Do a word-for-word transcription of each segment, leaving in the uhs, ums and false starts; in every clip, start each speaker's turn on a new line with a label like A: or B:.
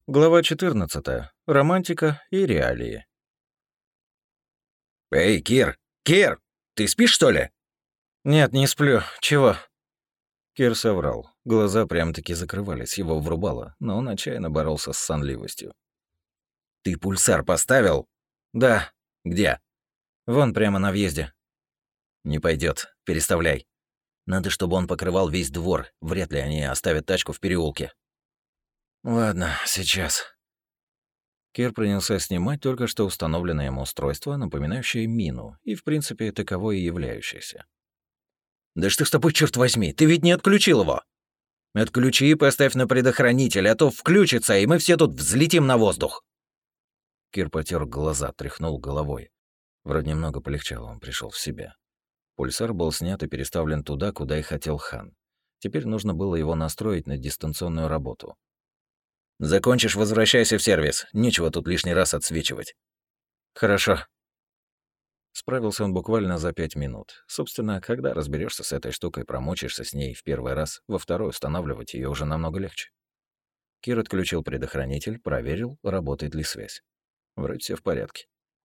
A: Глава четырнадцатая. Романтика и реалии.
B: «Эй, Кир! Кир! Ты спишь, что ли?»
A: «Нет, не сплю. Чего?» Кир соврал. Глаза прям-таки закрывались, его врубало, но он отчаянно боролся с сонливостью.
B: «Ты пульсар поставил?»
A: «Да.
B: «Где?»
A: Вон прямо на въезде».
B: «Не пойдет. Переставляй. Надо, чтобы он покрывал весь двор. Вряд ли они оставят тачку в переулке».
A: «Ладно, сейчас». Кир принялся снимать только что установленное ему устройство, напоминающее мину, и в принципе таковой и являющееся.
B: «Да что с тобой, черт возьми? Ты ведь не отключил его!» «Отключи и поставь на предохранитель, а то включится, и мы все тут взлетим на воздух!»
A: Кир потер глаза, тряхнул головой. Вроде немного полегчало, он пришел в себя. Пульсар был снят и переставлен туда, куда и хотел хан. Теперь нужно было его настроить на дистанционную работу.
B: «Закончишь, возвращайся в сервис. Нечего тут лишний раз отсвечивать».
A: «Хорошо». Справился он буквально за пять минут. Собственно, когда разберешься с этой штукой, промочишься с ней в первый раз, во второй устанавливать ее уже намного легче. Кир отключил предохранитель, проверил, работает ли связь. Вроде все в порядке.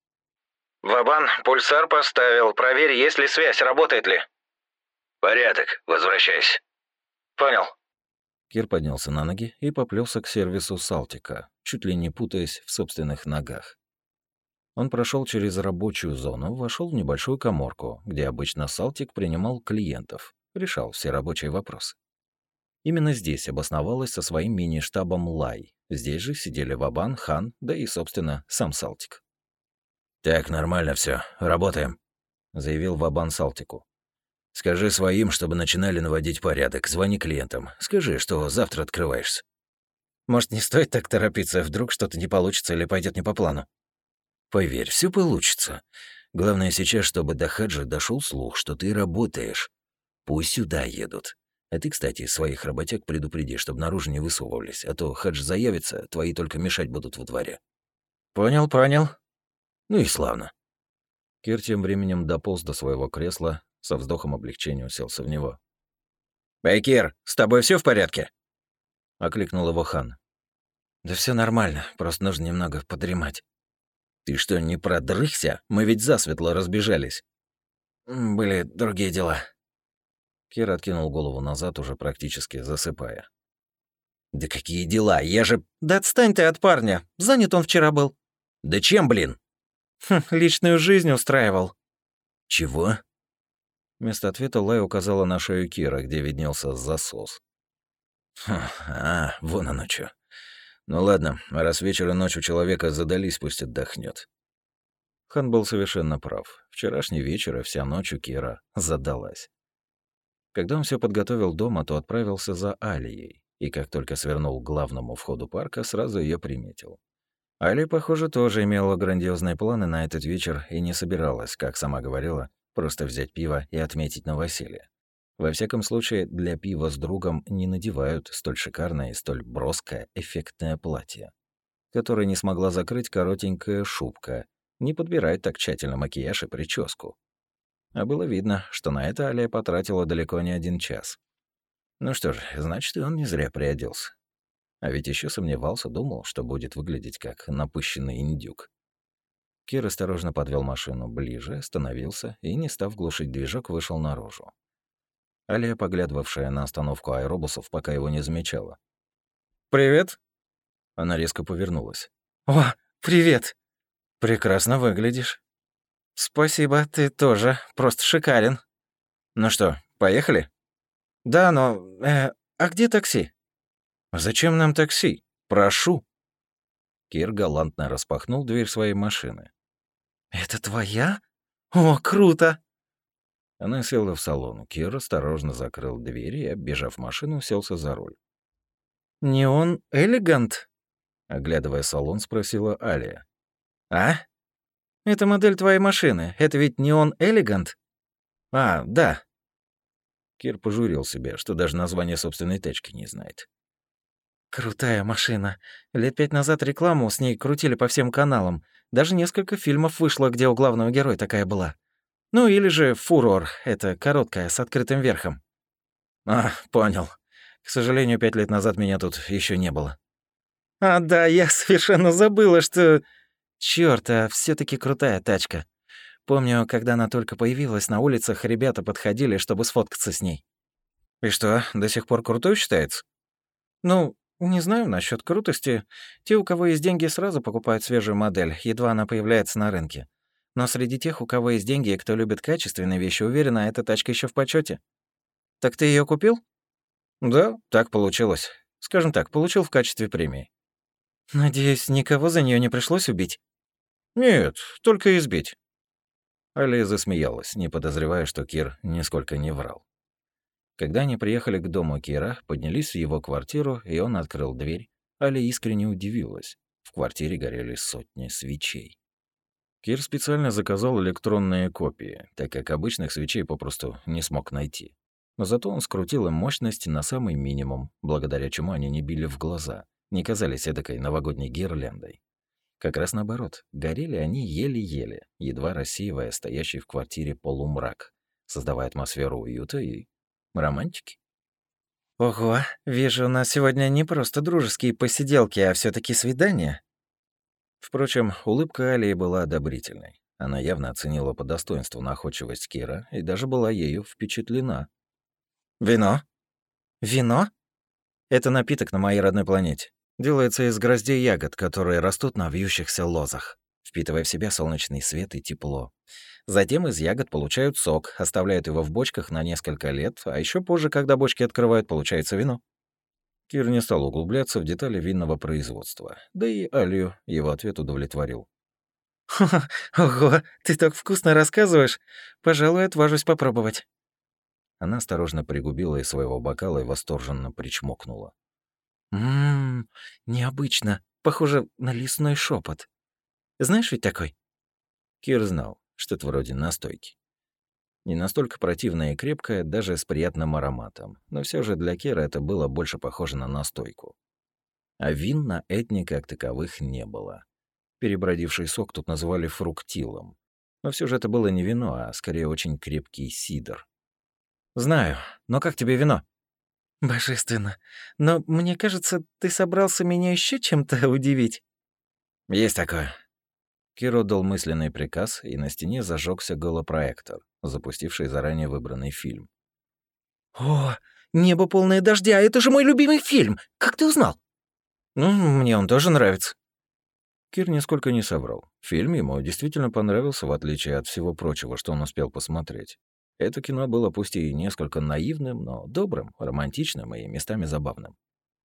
B: «Вабан, пульсар поставил. Проверь, есть ли связь, работает ли». «Порядок. Возвращайся». «Понял».
A: Кир поднялся на ноги и поплелся к сервису Салтика, чуть ли не путаясь в собственных ногах. Он прошел через рабочую зону, вошел в небольшую каморку, где обычно Салтик принимал клиентов, решал все рабочие вопросы. Именно здесь обосновалась со своим мини-штабом Лай. Здесь же сидели Вабан, Хан, да и, собственно, сам Салтик.
B: «Так, нормально все. Работаем»,
A: — заявил Вабан Салтику.
B: «Скажи своим, чтобы начинали наводить порядок. Звони клиентам. Скажи, что завтра открываешься».
A: «Может, не стоит так торопиться, вдруг что-то не получится или пойдет не по плану?»
B: «Поверь, все получится. Главное сейчас, чтобы до Хаджа дошел слух, что ты работаешь. Пусть сюда едут. А ты, кстати, своих работяг предупреди, чтобы наружу не высовывались, а то Хадж заявится, твои только мешать будут во дворе».
A: «Понял, понял».
B: «Ну и славно».
A: Кир тем временем дополз до своего кресла, со вздохом облегчения уселся в него.
B: «Эй, Кир, с тобой все в порядке?»
A: — окликнул его Хан. «Да все нормально, просто нужно немного подремать».
B: «Ты что, не продрыхся? Мы ведь засветло разбежались».
A: «Были другие дела». Кир откинул голову назад, уже практически засыпая.
B: «Да какие дела? Я же...»
A: «Да отстань ты от парня. Занят он вчера был».
B: «Да чем, блин?»
A: «Хм, личную жизнь устраивал».
B: «Чего?»
A: Вместо ответа Лай указала на шею Кира, где виднелся засос.
B: Хм, «А, вон оно чё. Ну ладно, раз вечер и ночь у человека задались, пусть отдохнет.
A: Хан был совершенно прав. Вчерашний вечер и вся ночь у Кира задалась. Когда он все подготовил дома, то отправился за Алией, и как только свернул к главному входу парка, сразу ее приметил. Алия, похоже, тоже имела грандиозные планы на этот вечер и не собиралась, как сама говорила, просто взять пиво и отметить новоселье. Во всяком случае, для пива с другом не надевают столь шикарное и столь броское, эффектное платье, которое не смогла закрыть коротенькая шубка, не подбирает так тщательно макияж и прическу. А было видно, что на это Алия потратила далеко не один час. Ну что ж, значит, и он не зря приоделся. А ведь еще сомневался, думал, что будет выглядеть как напыщенный индюк. Кир осторожно подвел машину ближе, остановился и, не став глушить движок, вышел наружу. Алия, поглядывавшая на остановку аэробусов, пока его не замечала. «Привет!» Она резко повернулась. «О, привет! Прекрасно выглядишь». «Спасибо, ты тоже. Просто шикарен». «Ну что, поехали?» «Да, но... Э, а где такси?» «Зачем нам такси? Прошу». Кир галантно распахнул дверь своей машины. «Это твоя? О, круто!» Она села в салон. Кир осторожно закрыл дверь и, оббежав машину, уселся за руль. «Неон Элегант?» Оглядывая салон, спросила Алия. «А? Это модель твоей машины. Это ведь Неон Элегант?» «А, да». Кир пожурил себя, что даже название собственной тачки не знает. «Крутая машина. Лет пять назад рекламу с ней крутили по всем каналам. Даже несколько фильмов вышло, где у главного героя такая была. Ну или же «Фурор». Это короткая, с открытым верхом». «А, понял. К сожалению, пять лет назад меня тут еще не было».
C: А, да, я совершенно забыла, что... Чёрт, а все таки крутая тачка. Помню, когда она только появилась, на улицах ребята подходили, чтобы сфоткаться с ней. И что, до сих пор крутой считается? Ну, не знаю насчет крутости. Те, у кого есть деньги, сразу покупают свежую модель, едва она появляется на рынке. Но среди тех, у кого есть деньги и кто любит качественные вещи, уверена, эта тачка еще в почете. Так ты ее купил? Да, так получилось. Скажем так, получил в качестве премии. Надеюсь, никого за нее не пришлось убить? Нет, только избить.
A: Алия засмеялась, не подозревая, что Кир нисколько не врал. Когда они приехали к дому Кира, поднялись в его квартиру, и он открыл дверь, Аля искренне удивилась. В квартире горели сотни свечей. Кир специально заказал электронные копии, так как обычных свечей попросту не смог найти. Но зато он скрутил им мощность на самый минимум, благодаря чему они не били в глаза, не казались эдакой новогодней гирляндой. Как раз наоборот, горели они еле-еле, едва рассеивая стоящий в квартире полумрак, создавая атмосферу уюта и романтики.
C: Ого, вижу, у нас сегодня не просто дружеские посиделки, а все таки свидания.
A: Впрочем, улыбка Алии была одобрительной. Она явно оценила по достоинству находчивость Кира и даже была ею впечатлена.
C: Вино? Вино? Это напиток на моей родной планете. Делается из гроздей ягод, которые растут на вьющихся лозах, впитывая в себя солнечный свет и тепло. Затем из ягод получают сок, оставляют его в бочках на несколько лет, а еще позже, когда бочки открывают, получается вино.
A: Кир не стал углубляться в детали винного производства, да и Алию его ответ удовлетворил.
C: Ого, ты так вкусно рассказываешь. Пожалуй, отважусь попробовать.
A: Она осторожно пригубила из своего бокала и восторженно причмокнула.
C: Ммм, необычно. Похоже на лесной шепот. Знаешь ведь такой?
A: Кир знал, что это вроде настойки. Не настолько противная и крепкая, даже с приятным ароматом, но все же для Кира это было больше похоже на настойку. А вин на Этне как таковых не было. Перебродивший сок тут называли фруктилом. Но все же это было не вино, а скорее очень крепкий сидр.
C: Знаю, но как тебе вино? Божественно. Но мне кажется, ты собрался меня еще чем-то удивить.
A: Есть такое. Кир отдал мысленный приказ, и на стене зажегся голопроектор, запустивший заранее выбранный фильм.
C: О, небо полное дождя, это же мой любимый фильм. Как ты узнал? Ну, мне он тоже нравится.
A: Кир нисколько не соврал. Фильм ему действительно понравился, в отличие от всего прочего, что он успел посмотреть. Это кино было пусть и несколько наивным, но добрым, романтичным и местами забавным.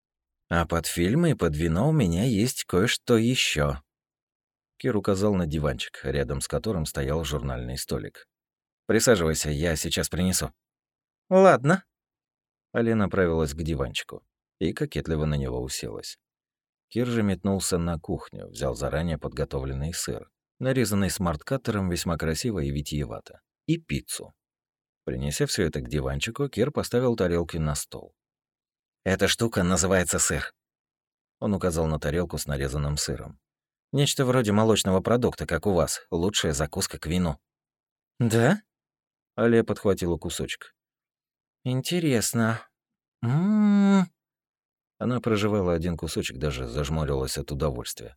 C: А под фильм и под вино у меня есть кое-что еще.
A: Кир указал на диванчик, рядом с которым стоял журнальный столик. «Присаживайся, я сейчас принесу».
C: Ладно.
A: Аля направилась к диванчику и кокетливо на него уселась. Кир же метнулся на кухню, взял заранее подготовленный сыр, нарезанный смарт-каттером весьма красиво и витиевато, и пиццу. Принеся все это к диванчику, Кир поставил тарелки на стол.
C: «Эта штука называется сыр».
A: Он указал на тарелку с нарезанным сыром.
C: «Нечто вроде молочного продукта, как у вас. Лучшая закуска к вину». «Да?»
A: Аля подхватила кусочек.
C: «Интересно. М-м-м».
A: Она прожевала один кусочек, даже зажмурилась от удовольствия.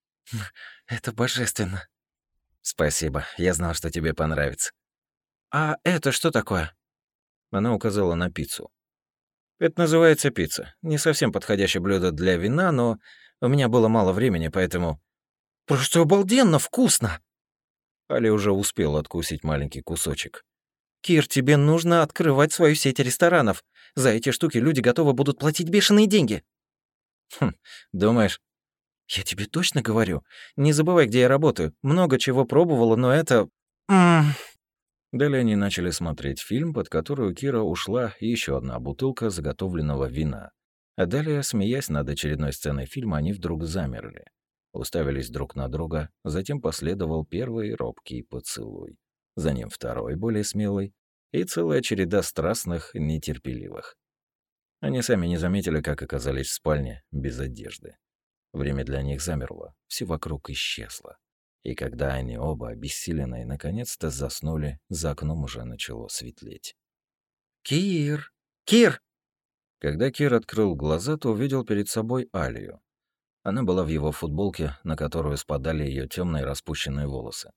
C: «Это божественно».
A: «Спасибо, я знал, что тебе понравится».
C: «А это что такое?»
A: Она указала на пиццу.
C: «Это называется пицца. Не совсем подходящее блюдо для вина, но у меня было мало времени, поэтому...» «Просто обалденно вкусно!»
A: Аля уже успела откусить маленький кусочек.
C: «Кир, тебе нужно открывать свою сеть ресторанов. За эти штуки люди готовы будут платить бешеные деньги».
A: «Хм, думаешь?»
C: «Я тебе точно говорю. Не забывай, где я работаю. Много чего пробовала, но это... М-м».
A: Далее они начали смотреть фильм, под который у Кира ушла еще одна бутылка заготовленного вина. А далее, смеясь над очередной сценой фильма, они вдруг замерли. Уставились друг на друга, затем последовал первый робкий поцелуй. За ним второй, более смелый, и целая череда страстных, нетерпеливых. Они сами не заметили, как оказались в спальне без одежды. Время для них замерло, все вокруг исчезло. И когда они оба, обессиленные, наконец-то заснули, за окном уже начало светлеть.
C: «Кир! Кир!»
A: Когда Кир открыл глаза, то увидел перед собой Алию. Она была в его футболке, на которую спадали ее темные распущенные волосы.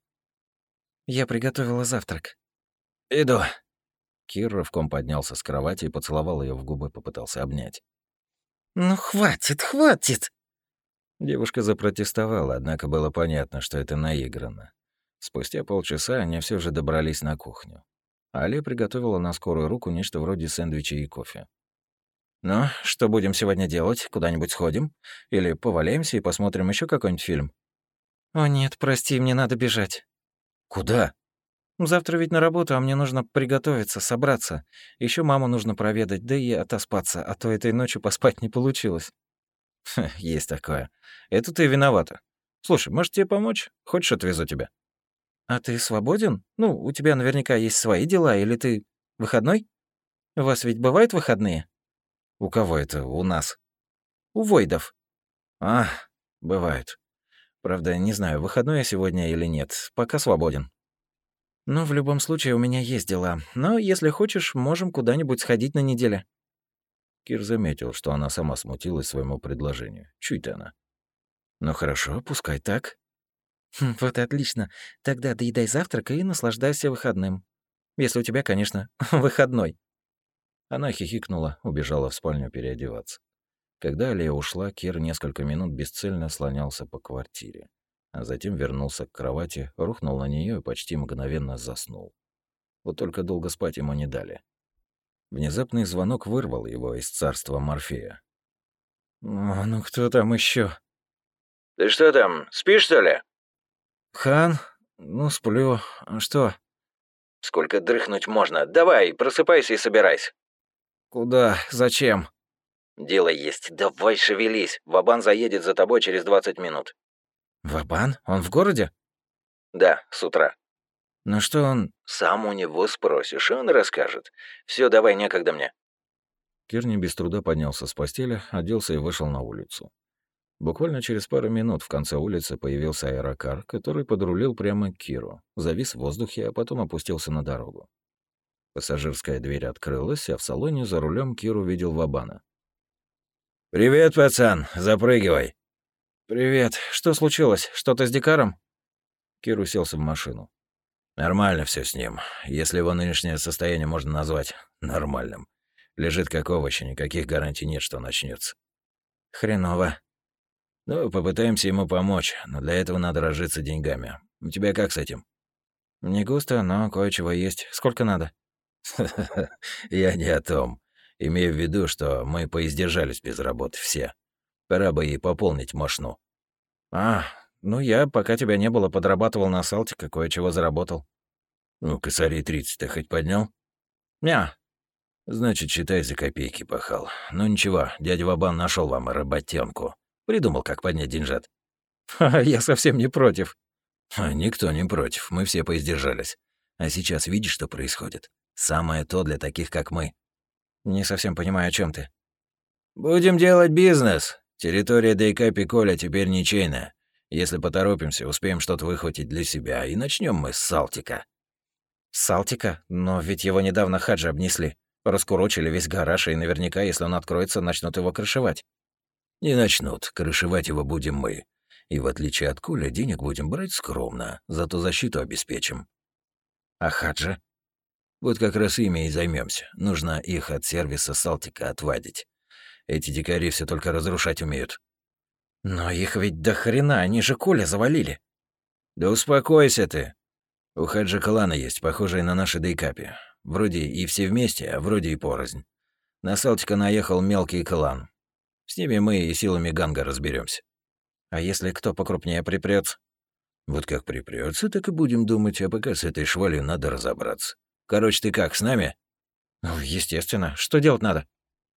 C: «Я приготовила завтрак».
A: «Иду». Кир рывком поднялся с кровати и поцеловал ее в губы, попытался обнять.
C: «Ну хватит, хватит!»
A: Девушка запротестовала, однако было понятно, что это наиграно. Спустя полчаса они все же добрались на кухню. Али приготовила на скорую руку нечто вроде сэндвича и кофе. «Ну, что будем сегодня делать? Куда-нибудь сходим? Или поваляемся и посмотрим еще какой-нибудь фильм?»
C: «О нет, прости, мне надо бежать».
A: «Куда?»
C: «Завтра ведь на работу, а мне нужно приготовиться, собраться. Еще маму нужно проведать, да и отоспаться, а то этой ночью поспать не получилось».
A: Ха, есть такое. Это ты виновата. Слушай, может, тебе помочь? Хочешь, отвезу тебя?
C: «А ты свободен? Ну, у тебя наверняка есть свои дела, или ты выходной? У вас ведь бывают выходные?»
A: У кого это? У нас.
C: «У Войдов».
A: А, бывает. Правда, не знаю, выходной я сегодня или нет. Пока свободен.
C: «Ну, в любом случае, у меня есть дела. Но если хочешь, можем куда-нибудь сходить на неделе».
A: Кир заметил, что она сама смутилась своему предложению. Чуть она. Ну хорошо, пускай так.
C: Хм, «Вот и отлично. Тогда доедай завтрак и наслаждайся выходным. Если у тебя, конечно, выходной».
A: Она хихикнула, убежала в спальню переодеваться. Когда Алия ушла, Кир несколько минут бесцельно слонялся по квартире, а затем вернулся к кровати, рухнул на нее и почти мгновенно заснул. Вот только долго спать ему не дали. Внезапный звонок вырвал его из царства Морфея.
C: «О, ну кто там еще?
B: «Ты что там, спишь, что ли?»
C: «Хан? Ну, сплю. А что?»
B: «Сколько дрыхнуть можно? Давай, просыпайся и собирайся».
C: «Куда? Зачем?»
B: «Дело есть. Давай шевелись. Вабан заедет за тобой через двадцать минут».
C: «Вабан? Он в городе?»
B: «Да, с утра».
C: «Ну что он...»
B: «Сам у него спросишь, он расскажет. Все, давай, некогда мне».
A: Кир не без труда поднялся с постели, оделся и вышел на улицу. Буквально через пару минут в конце улицы появился аэрокар, который подрулил прямо к Киру, завис в воздухе, а потом опустился на дорогу. Пассажирская дверь открылась, а в салоне за рулем Кир увидел Вабана.
B: «Привет, пацан, запрыгивай».
C: «Привет. Что случилось? Что-то с Дикаром?»
A: Кир уселся в машину.
B: Нормально все с ним, если его нынешнее состояние можно назвать нормальным. Лежит как овощ, и никаких гарантий нет, что начнется.
C: «Хреново».
B: Ну, попытаемся ему помочь, но для этого надо разжиться деньгами. У тебя как с этим?
C: «Не густо, но кое-чего есть. Сколько надо?»
B: Я не о том. Имею в виду, что мы поиздержались без работы все. Пора бы и пополнить мошну.
C: «А, ну я, пока тебя не было, подрабатывал на Салтика, кое-чего заработал».
B: Ну, косарей тридцать ты хоть поднял?
C: «Ня».
B: Значит, считай, за копейки пахал. Ну ничего, дядя Вабан нашел вам работенку. Придумал, как поднять деньжат.
C: Ха, я совсем не против.
B: А, никто не против, мы все поиздержались. А сейчас видишь, что происходит? Самое то для таких, как мы.
C: Не совсем понимаю, о чем ты.
B: Будем делать бизнес. Территория Дейка Пиколя теперь ничейная. Если поторопимся, успеем что-то выхватить для себя, и начнем мы с Салтика.
C: Салтика? Но ведь его недавно хаджи обнесли. Раскурочили весь гараж, и наверняка, если он откроется, начнут его крышевать.
B: Не начнут, крышевать его будем мы. И в отличие от Коля, денег будем брать скромно, зато защиту обеспечим.
C: А хаджи?
B: Вот как раз ими и займемся. Нужно их от сервиса Салтика отвадить. Эти дикари все только разрушать умеют.
C: Но их ведь до хрена, они же Коля завалили.
B: Да успокойся ты. У хаджи кланы есть, похожие на наши дейкапи. Вроде и все вместе, а вроде и порознь. На Салтика наехал мелкий клан. С ними мы и силами ганга разберемся.
C: А если кто покрупнее припрётся?
B: Вот как припрётся, так и будем думать, а пока с этой швалью надо разобраться. Короче, ты как, с нами?
C: Ну, естественно. Что делать надо?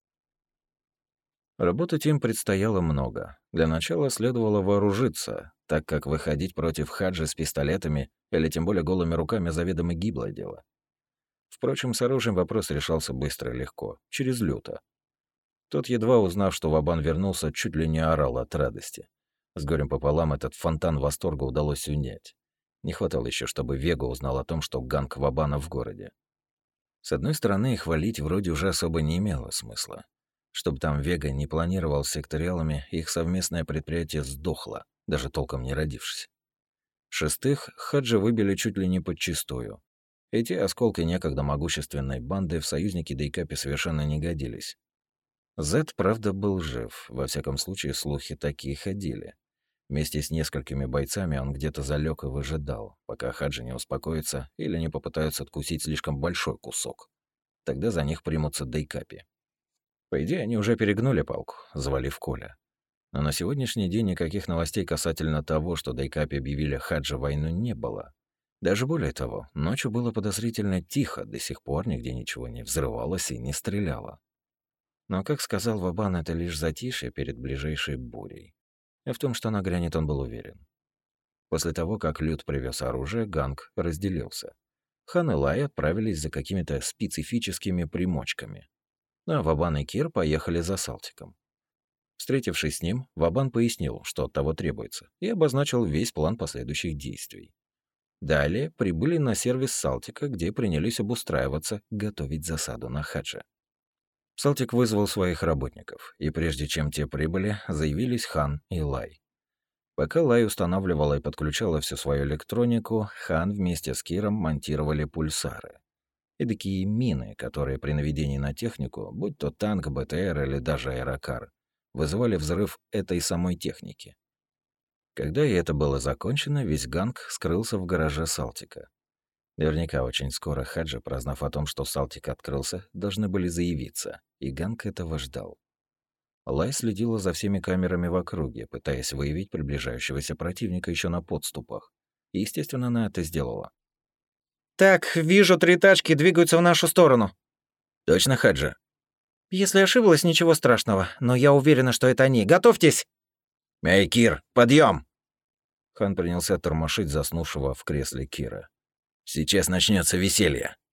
A: Работать им предстояло много. Для начала следовало вооружиться, так как выходить против хаджи с пистолетами или тем более голыми руками заведомо гиблое дело. Впрочем, с оружием вопрос решался быстро и легко, через люто. Тот, едва узнав, что Вабан вернулся, чуть ли не орал от радости. С горем пополам этот фонтан восторга удалось унять. Не хватало еще, чтобы Вега узнал о том, что ганг Вабана в городе. С одной стороны, хвалить вроде уже особо не имело смысла. Чтобы там Вега не планировал с секториалами, их совместное предприятие сдохло, даже толком не родившись. В-шестых, Хаджи выбили чуть ли не подчистую. Эти осколки некогда могущественной банды в союзники Дейкапи совершенно не годились. Зет, правда, был жив, во всяком случае слухи такие ходили. Вместе с несколькими бойцами он где-то залег и выжидал, пока Хаджи не успокоится или не попытаются откусить слишком большой кусок. Тогда за них примутся Дейкапи. По идее, они уже перегнули палку, завалив Коля. Но на сегодняшний день никаких новостей касательно того, что Дейкапи объявили Хаджи войну, не было. Даже более того, ночью было подозрительно тихо, до сих пор нигде ничего не взрывалось и не стреляло. Но, как сказал Вабан, это лишь затишье перед ближайшей бурей. И в том, что она грянет, он был уверен. После того, как Люд привез оружие, ганг разделился. Хан и Лай отправились за какими-то специфическими примочками. А Вабан и Кир поехали за Салтиком. Встретившись с ним, Вабан пояснил, что от того требуется, и обозначил весь план последующих действий. Далее прибыли на сервис Салтика, где принялись обустраиваться, готовить засаду на Хаджа. Салтик вызвал своих работников, и прежде чем те прибыли, заявились Хан и Лай. Пока Лай устанавливала и подключала всю свою электронику, Хан вместе с Киром монтировали пульсары. Эдакие мины, которые при наведении на технику, будь то танк, БТР или даже аэрокар, вызывали взрыв этой самой техники. Когда и это было закончено, весь ганг скрылся в гараже Салтика. Наверняка очень скоро Хаджи, прознав о том, что Салтик открылся, должны были заявиться, и ганг этого ждал. Лай следила за всеми камерами в округе, пытаясь выявить приближающегося противника еще на подступах. И, естественно, она это сделала.
C: «Так, вижу, три тачки двигаются в нашу сторону».
A: «Точно, Хаджи?»
C: «Если ошиблась, ничего страшного, но я уверена, что это они. Готовьтесь!»
A: «Эй, Кир, подъем! Хан принялся тормошить заснувшего в кресле Кира. «Сейчас начнется веселье».